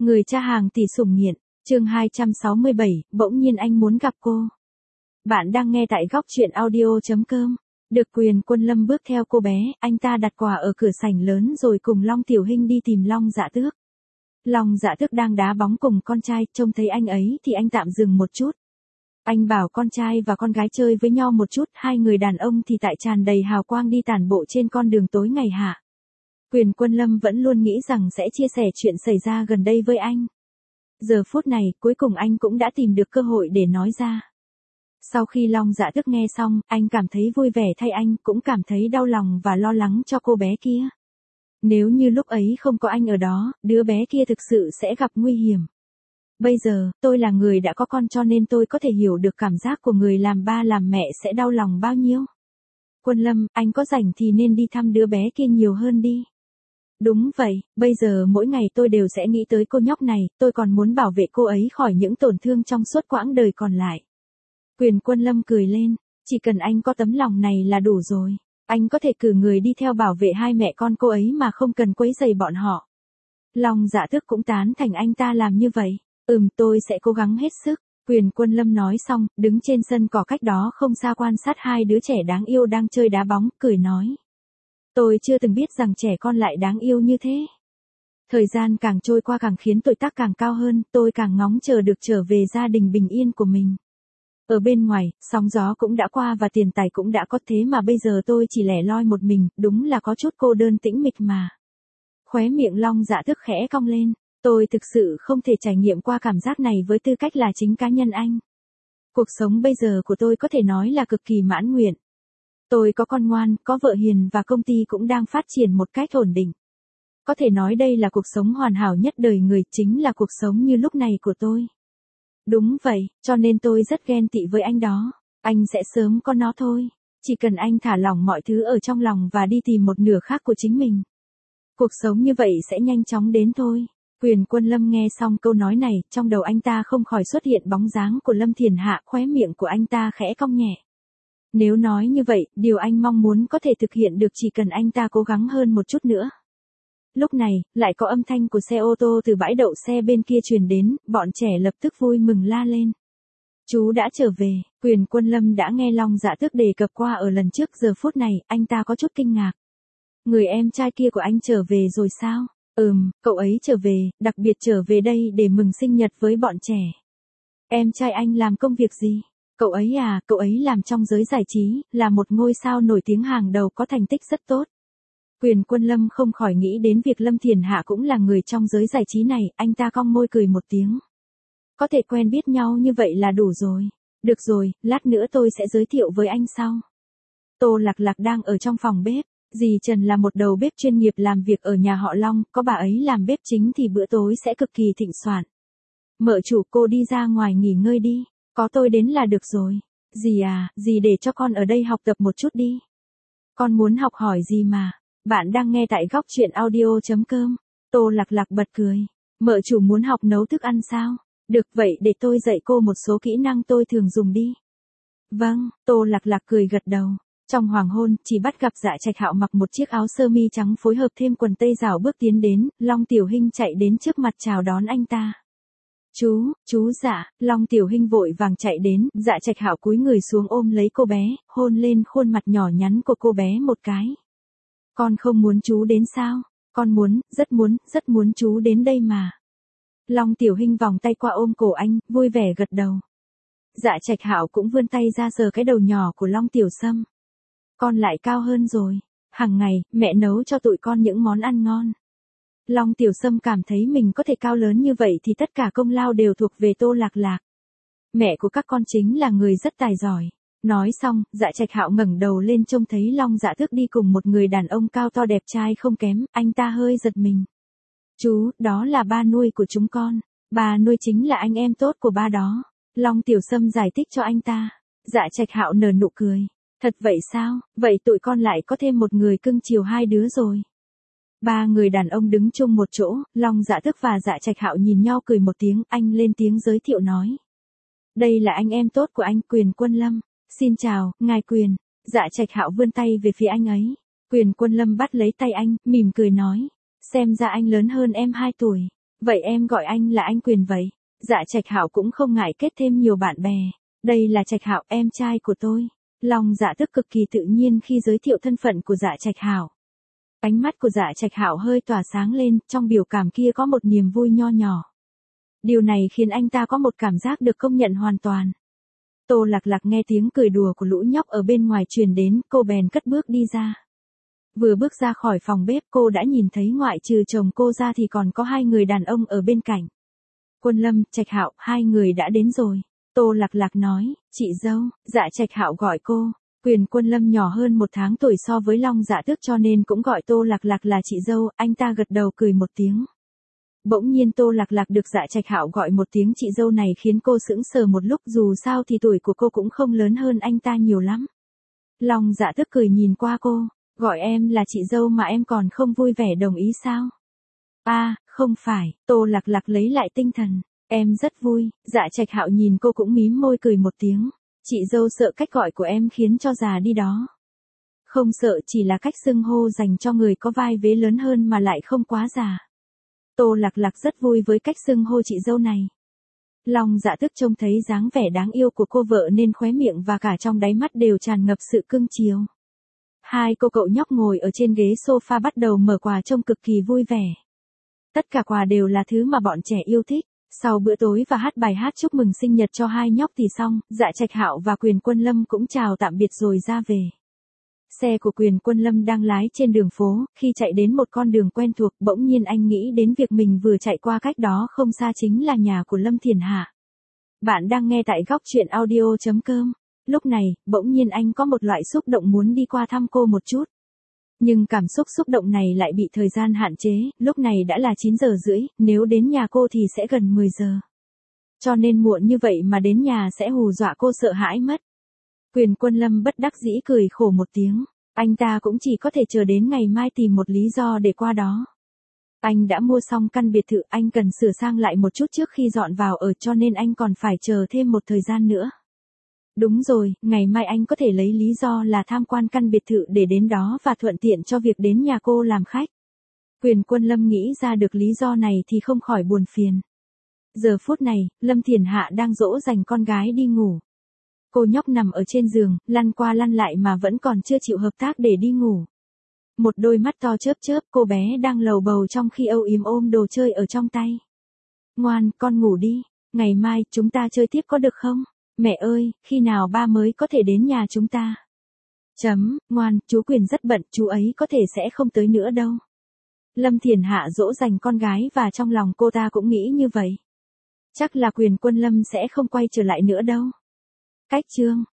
Người cha hàng tỷ sủng nghiện, chương 267, bỗng nhiên anh muốn gặp cô. Bạn đang nghe tại góc truyện audio.com. Được quyền Quân Lâm bước theo cô bé, anh ta đặt quà ở cửa sảnh lớn rồi cùng Long Tiểu Hinh đi tìm Long Dạ Tước. Long Dạ Tước đang đá bóng cùng con trai, trông thấy anh ấy thì anh tạm dừng một chút. Anh bảo con trai và con gái chơi với nhau một chút, hai người đàn ông thì tại tràn đầy hào quang đi tản bộ trên con đường tối ngày hạ. Quyền Quân Lâm vẫn luôn nghĩ rằng sẽ chia sẻ chuyện xảy ra gần đây với anh. Giờ phút này, cuối cùng anh cũng đã tìm được cơ hội để nói ra. Sau khi Long Dạ Tước nghe xong, anh cảm thấy vui vẻ thay anh, cũng cảm thấy đau lòng và lo lắng cho cô bé kia. Nếu như lúc ấy không có anh ở đó, đứa bé kia thực sự sẽ gặp nguy hiểm. Bây giờ, tôi là người đã có con cho nên tôi có thể hiểu được cảm giác của người làm ba làm mẹ sẽ đau lòng bao nhiêu. Quân Lâm, anh có rảnh thì nên đi thăm đứa bé kia nhiều hơn đi. Đúng vậy, bây giờ mỗi ngày tôi đều sẽ nghĩ tới cô nhóc này, tôi còn muốn bảo vệ cô ấy khỏi những tổn thương trong suốt quãng đời còn lại. Quyền Quân Lâm cười lên, chỉ cần anh có tấm lòng này là đủ rồi. Anh có thể cử người đi theo bảo vệ hai mẹ con cô ấy mà không cần quấy rầy bọn họ. Long Dạ Tước cũng tán thành anh ta làm như vậy. Tôi sẽ cố gắng hết sức. Quyền Quân Lâm nói xong, đứng trên sân cỏ cách đó không xa quan sát hai đứa trẻ đáng yêu đang chơi đá bóng, cười nói. Tôi chưa từng biết rằng trẻ con lại đáng yêu như thế. Thời gian càng trôi qua càng khiến tuổi tác càng cao hơn, tôi càng ngóng chờ được trở về gia đình bình yên của mình. Ở bên ngoài, sóng gió cũng đã qua và tiền tài cũng đã có, thế mà bây giờ tôi chỉ lẻ loi một mình, đúng là có chút cô đơn tĩnh mịch mà. Khóe miệng Long Dạ Tước khẽ cong lên, tôi thực sự không thể trải nghiệm qua cảm giác này với tư cách là chính cá nhân anh. Cuộc sống bây giờ của tôi có thể nói là cực kỳ mãn nguyện. Tôi có con ngoan, có vợ hiền và công ty cũng đang phát triển một cách ổn định. Có thể nói đây là cuộc sống hoàn hảo nhất đời người, chính là cuộc sống như lúc này của tôi. Đúng vậy, cho nên tôi rất ghen tị với anh đó. Anh sẽ sớm có nó thôi. Chỉ cần anh thả lỏng mọi thứ ở trong lòng và đi tìm một nửa khác của chính mình. Cuộc sống như vậy sẽ nhanh chóng đến thôi. Quyền Quân Lâm nghe xong câu nói này, trong đầu anh ta không khỏi xuất hiện bóng dáng của Lâm Thiền Hạ, khóe miệng của anh ta khẽ cong nhẹ. Nếu nói như vậy, điều anh mong muốn có thể thực hiện được chỉ cần anh ta cố gắng hơn một chút nữa. Lúc này, lại có âm thanh của xe ô tô từ bãi đậu xe bên kia truyền đến, bọn trẻ lập tức vui mừng la lên. Chú đã trở về. Quyền Quân Lâm đã nghe Long Dạ Tước đề cập qua ở lần trước, giờ phút này, anh ta có chút kinh ngạc. Người em trai kia của anh trở về rồi sao? Cậu ấy trở về, đặc biệt trở về đây để mừng sinh nhật với bọn trẻ. Em trai anh làm công việc gì? Cậu ấy làm trong giới giải trí, là một ngôi sao nổi tiếng hàng đầu, có thành tích rất tốt. Quyền Quân Lâm không khỏi nghĩ đến việc Lâm Thiền Hạ cũng là người trong giới giải trí này, anh ta cong môi cười một tiếng. Có thể quen biết nhau như vậy là đủ rồi. Được rồi, lát nữa tôi sẽ giới thiệu với anh sau. Tô Lạc Lạc đang ở trong phòng bếp. Dì Trần là một đầu bếp chuyên nghiệp làm việc ở nhà họ Long, có bà ấy làm bếp chính thì bữa tối sẽ cực kỳ thịnh soạn. Mợ chủ, cô đi ra ngoài nghỉ ngơi đi, có tôi đến là được rồi. Dì để cho con ở đây học tập một chút đi. Con muốn học hỏi gì mà? Bạn đang nghe tại góc truyện audio.com. Tô Lạc Lạc bật cười. Mợ chủ muốn học nấu thức ăn sao? Được vậy để tôi dạy cô một số kỹ năng tôi thường dùng đi. Vâng, Tô Lạc Lạc cười gật đầu. Trong hoàng hôn, chỉ bắt gặp Dạ Trạch Hạo mặc một chiếc áo sơ mi trắng phối hợp thêm quần tây rảo bước tiến đến, Long Tiểu Hinh chạy đến trước mặt chào đón anh ta. Chú Dạ, Long Tiểu Hinh vội vàng chạy đến, Dạ Trạch Hạo cúi người xuống ôm lấy cô bé, hôn lên khuôn mặt nhỏ nhắn của cô bé một cái. Con không muốn chú đến sao? Con muốn, rất muốn chú đến đây mà. Long Tiểu Hinh vòng tay qua ôm cổ anh, vui vẻ gật đầu. Dạ Trạch Hạo cũng vươn tay ra sờ cái đầu nhỏ của Long Tiểu Sâm. Con lại cao hơn rồi. Hàng ngày, mẹ nấu cho tụi con những món ăn ngon. Long Tiểu Sâm cảm thấy mình có thể cao lớn như vậy thì tất cả công lao đều thuộc về Tô Lạc Lạc. Mẹ của các con chính là người rất tài giỏi. Nói xong, Dạ Trạch Hạo ngẩng đầu lên trông thấy Long Dạ Tước đi cùng một người đàn ông cao to đẹp trai không kém, anh ta hơi giật mình. Chú, đó là ba nuôi của chúng con. Ba nuôi chính là anh em tốt của ba đó. Long Tiểu Sâm giải thích cho anh ta. Dạ Trạch Hạo nở nụ cười. Thật vậy sao? Vậy tụi con lại có thêm một người cưng chiều hai đứa rồi. Ba người đàn ông đứng chung một chỗ, Long Dạ Tước và Dạ Trạch Hạo nhìn nhau cười một tiếng, anh lên tiếng giới thiệu nói. Đây là anh em tốt của anh, Quyền Quân Lâm. Xin chào, ngài Quyền. Dạ Trạch Hạo vươn tay về phía anh ấy. Quyền Quân Lâm bắt lấy tay anh, mỉm cười nói. Xem ra anh lớn hơn em 2 tuổi. Vậy em gọi anh là anh Quyền vậy. Dạ Trạch Hạo cũng không ngại kết thêm nhiều bạn bè. Đây là Trạch Hạo, em trai của tôi. Long Dạ Tước cực kỳ tự nhiên khi giới thiệu thân phận của Dạ Trạch Hạo. Ánh mắt của Dạ Trạch Hạo hơi tỏa sáng lên, trong biểu cảm kia có một niềm vui nho nhỏ. Điều này khiến anh ta có một cảm giác được công nhận hoàn toàn. Tô Lạc Lạc nghe tiếng cười đùa của lũ nhóc ở bên ngoài truyền đến, cô bèn cất bước đi ra. Vừa bước ra khỏi phòng bếp cô đã nhìn thấy ngoại trừ chồng cô ra thì còn có hai người đàn ông ở bên cạnh. Quân Lâm, Trạch Hạo, hai người đã đến rồi. Tô Lạc Lạc nói, chị dâu. Dạ Trạch Hạo gọi cô. Quyền Quân Lâm nhỏ hơn 1 tháng tuổi so với Long Dạ Tước cho nên cũng gọi Tô Lạc Lạc là chị dâu, anh ta gật đầu cười một tiếng. Bỗng nhiên Tô Lạc Lạc được Dạ Trạch Hạo gọi một tiếng chị dâu này khiến cô sững sờ một lúc, dù sao thì tuổi của cô cũng không lớn hơn anh ta nhiều lắm. Long Dạ Tước cười nhìn qua cô, gọi em là chị dâu mà em còn không vui vẻ đồng ý sao? Không phải, Tô Lạc Lạc lấy lại tinh thần, em rất vui. Dạ Trạch Hạo nhìn cô cũng mím môi cười một tiếng, chị dâu sợ cách gọi của em khiến cho già đi đó. Không sợ, chỉ là cách xưng hô dành cho người có vai vế lớn hơn mà lại không quá già. Tô Lạc Lạc rất vui với cách xưng hô chị dâu này. Long Dạ Tước trông thấy dáng vẻ đáng yêu của cô vợ nên khóe miệng và cả trong đáy mắt đều tràn ngập sự cưng chiều. Hai cô cậu nhóc ngồi ở trên ghế sofa bắt đầu mở quà trông cực kỳ vui vẻ. Tất cả quà đều là thứ mà bọn trẻ yêu thích. Sau bữa tối và hát bài hát chúc mừng sinh nhật cho hai nhóc thì xong, Dạ Trạch Hạo và Quyền Quân Lâm cũng chào tạm biệt rồi ra về. Xe của Quyền Quân Lâm đang lái trên đường phố, khi chạy đến một con đường quen thuộc, bỗng nhiên anh nghĩ đến việc mình vừa chạy qua cách đó không xa chính là nhà của Lâm Thiền Hạ. Bạn đang nghe tại góc truyện audio.com. Lúc này, bỗng nhiên anh có một loại xúc động muốn đi qua thăm cô một chút. Nhưng cảm xúc động này lại bị thời gian hạn chế, lúc này đã là 9:30, nếu đến nhà cô thì sẽ gần 10 giờ. Cho nên muộn như vậy mà đến nhà sẽ hù dọa cô sợ hãi mất. Quyền Quân Lâm bất đắc dĩ cười khổ một tiếng, anh ta cũng chỉ có thể chờ đến ngày mai tìm một lý do để qua đó. Anh đã mua xong căn biệt thự, anh cần sửa sang lại một chút trước khi dọn vào ở cho nên anh còn phải chờ thêm một thời gian nữa. Đúng rồi, ngày mai anh có thể lấy lý do là tham quan căn biệt thự để đến đó và thuận tiện cho việc đến nhà cô làm khách. Quyền Quân Lâm nghĩ ra được lý do này thì không khỏi buồn phiền. Giờ phút này, Lâm Thiền Hạ đang dỗ dành con gái đi ngủ. Cô nhóc nằm ở trên giường, lăn qua lăn lại mà vẫn còn chưa chịu hợp tác để đi ngủ. Một đôi mắt to chớp chớp, cô bé đang lầu bầu trong khi âu yếm ôm đồ chơi ở trong tay. Ngoan, con ngủ đi, ngày mai chúng ta chơi tiếp có được không? Mẹ ơi, khi nào ba mới có thể đến nhà chúng ta? Ngoan, chú Quyền rất bận, chú ấy có thể sẽ không tới nữa đâu. Lâm Thiền Hạ dỗ dành con gái và trong lòng cô ta cũng nghĩ như vậy. Chắc là Quyền Quân Lâm sẽ không quay trở lại nữa đâu. Cách chương